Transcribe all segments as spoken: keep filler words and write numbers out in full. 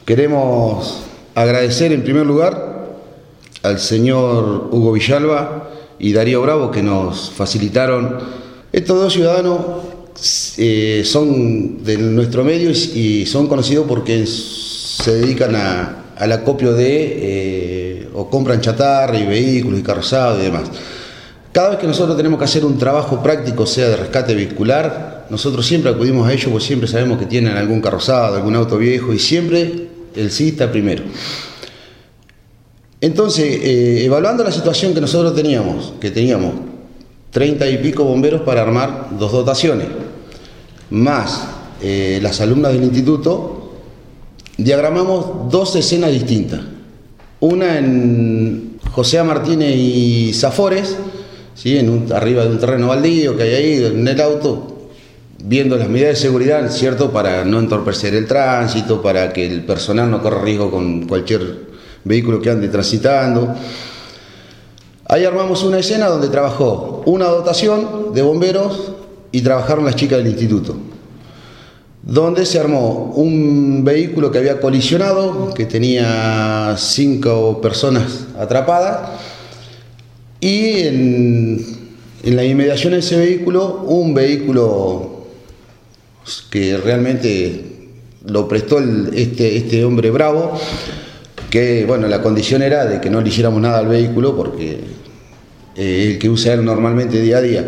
Queremos agradecer en primer lugar al señor Hugo Villalba y Darío Bravo, que nos facilitaron. Estos dos ciudadanos eh, son de nuestro medio y son conocidos porque se dedican a, al acopio de eh, o compran chatarra y vehículos y carrozados y demás. Cada vez que nosotros tenemos que hacer un trabajo práctico, sea de rescate vehicular, nosotros siempre acudimos a ellos porque siempre sabemos que tienen algún carrozado, algún auto viejo, y siempre el sí está primero. Entonces, eh, evaluando la situación que nosotros teníamos, que teníamos treinta y pico bomberos para armar dos dotaciones, más eh, las alumnas del instituto, diagramamos dos escenas distintas. Una en José Martínez y Zafores, ¿sí? en un, arriba de un terreno baldío que hay ahí en el auto, viendo las medidas de seguridad, ¿cierto?, para no entorpecer el tránsito, para que el personal no corra riesgo con cualquier vehículo que ande transitando. Ahí armamos una escena donde trabajó una dotación de bomberos y trabajaron las chicas del instituto, donde se armó un vehículo que había colisionado, que tenía cinco personas atrapadas, y en, en la inmediación de ese vehículo, un vehículo que realmente lo prestó el, este, este hombre Bravo, que bueno, la condición era de que no le hiciéramos nada al vehículo porque eh, el que usa él normalmente día a día,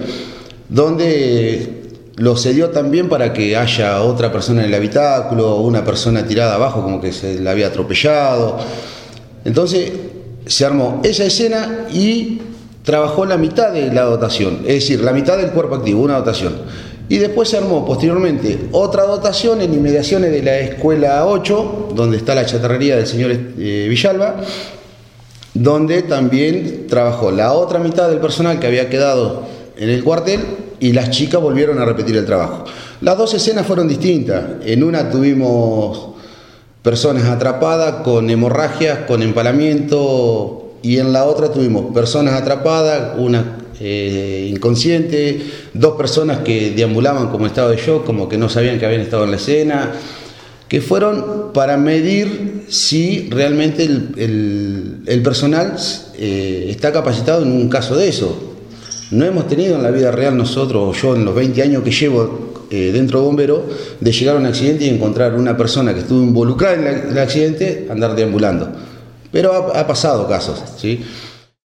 donde lo cedió también para que haya otra persona en el habitáculo, una persona tirada abajo como que se la había atropellado. Entonces se armó esa escena y trabajó la mitad de la dotación, es decir, la mitad del cuerpo activo, una dotación. Y después se armó posteriormente otra dotación en inmediaciones de la escuela ocho, donde está la chatarrería del señor eh, Villalba, donde también trabajó la otra mitad del personal que había quedado en el cuartel, y las chicas volvieron a repetir el trabajo. Las dos escenas fueron distintas. En una tuvimos personas atrapadas con hemorragias, con empalamiento, y en la otra tuvimos personas atrapadas, una eh, inconsciente, dos personas que deambulaban como estado de shock, como que no sabían que habían estado en la escena, que fueron para medir si realmente el, el, el personal eh, está capacitado en un caso de eso. No hemos tenido en la vida real nosotros, yo en los veinte años que llevo eh, dentro de bombero, de llegar a un accidente y encontrar una persona que estuvo involucrada en la, el accidente andar deambulando. Pero ha, ha pasado casos, ¿sí?